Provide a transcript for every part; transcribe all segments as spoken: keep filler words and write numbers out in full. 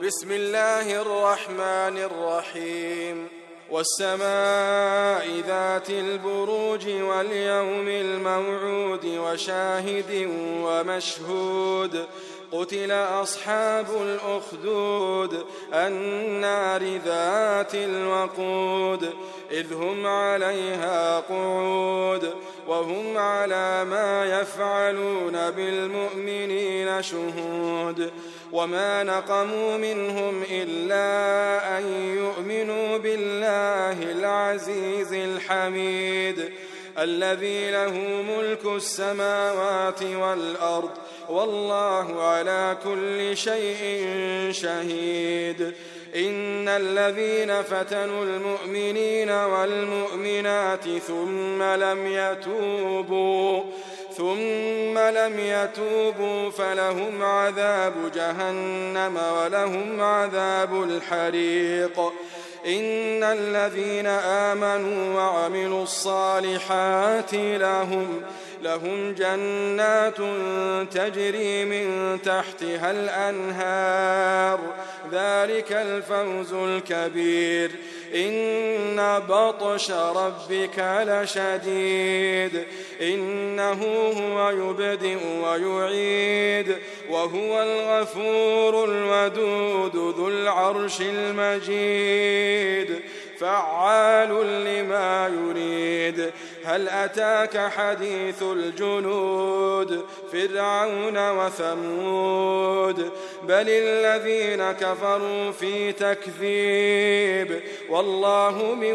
بسم الله الرحمن الرحيم والسماء ذات البروج واليوم الموعود وشاهد ومشهود قتل أصحاب الأخدود النار ذات الوقود إذ هم عليها قعود وهم على ما يفعلون بالمؤمنين شهود وما نقموا منهم إلا أن يؤمنوا بالله العزيز الحميد الذي له ملك السماوات والأرض والله على كل شيء شهيد إن الذين فتنوا المؤمنين والمؤمنات ثم لم يتوبوا ثم لم يتوبوا فلهم عذاب جهنم ولهم عذاب الحريق إن الذين آمنوا وعملوا الصالحات لهم لهم جنات تجري من تحتها الأنهار ذلك الفوز الكبير إن بطش ربك لشديد إنه هو يبدئ ويعيد وهو الغفور الودود ذو العرش المجيد فعال لما يريد هل أتاك حديث الجنود فرعون وثمود بل الذين كفروا في تكذيب والله من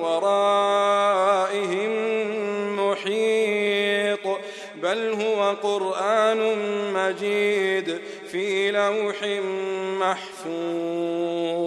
ورائهم محيط بل هو قرآن مجيد في لوح محفوظ.